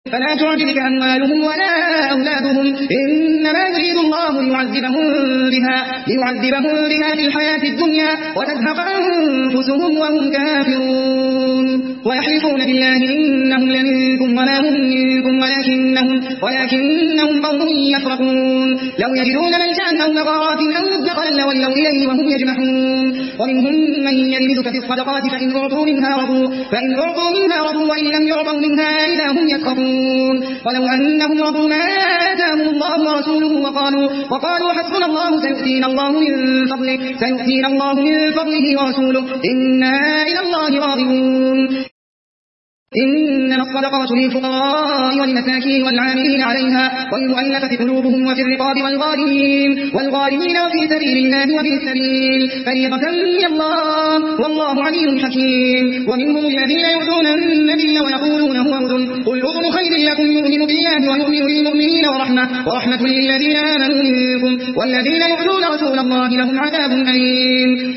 فلا تعجبك أموالهم ولا أولادهم إنما يريد الله ليعذبهم بها في الحياة الدنيا وتزهق أنفسهم وهم كافرون ويحلفون بالله إنهم لمنكم وما هم منكم ولكنهم قوم يفرقون لو يجدون ملجأ أو مغارات أو مدخلا لولوا إليه وهم يجمحون ومنهم من يلمزك في الصدقات فإن أعطوا منها رضوا وإن لم يعطوا منها إذا هم يسخطون ولو أنهم رضوا ما آتاهم الله ورسوله وقالوا حسبنا الله سيؤتينا الله من فضله ورسوله إنا إلى الله راغبون إنما الصدقات للفقراء والمساكين والعاملين عليها والمؤلفة قلوبهم وفي الرقاب والغارمين وفي سبيل الله وفي السبيل فريضة من الله والله عليم حكيم ومنهم الذين يؤذون النبي ويقولون هو أذن قل أذن خير لكم يؤمن بالله ويؤمن للمؤمنين ورحمة للذين آمنوا منكم والذين يؤذون رسول الله لهم عذاب أليم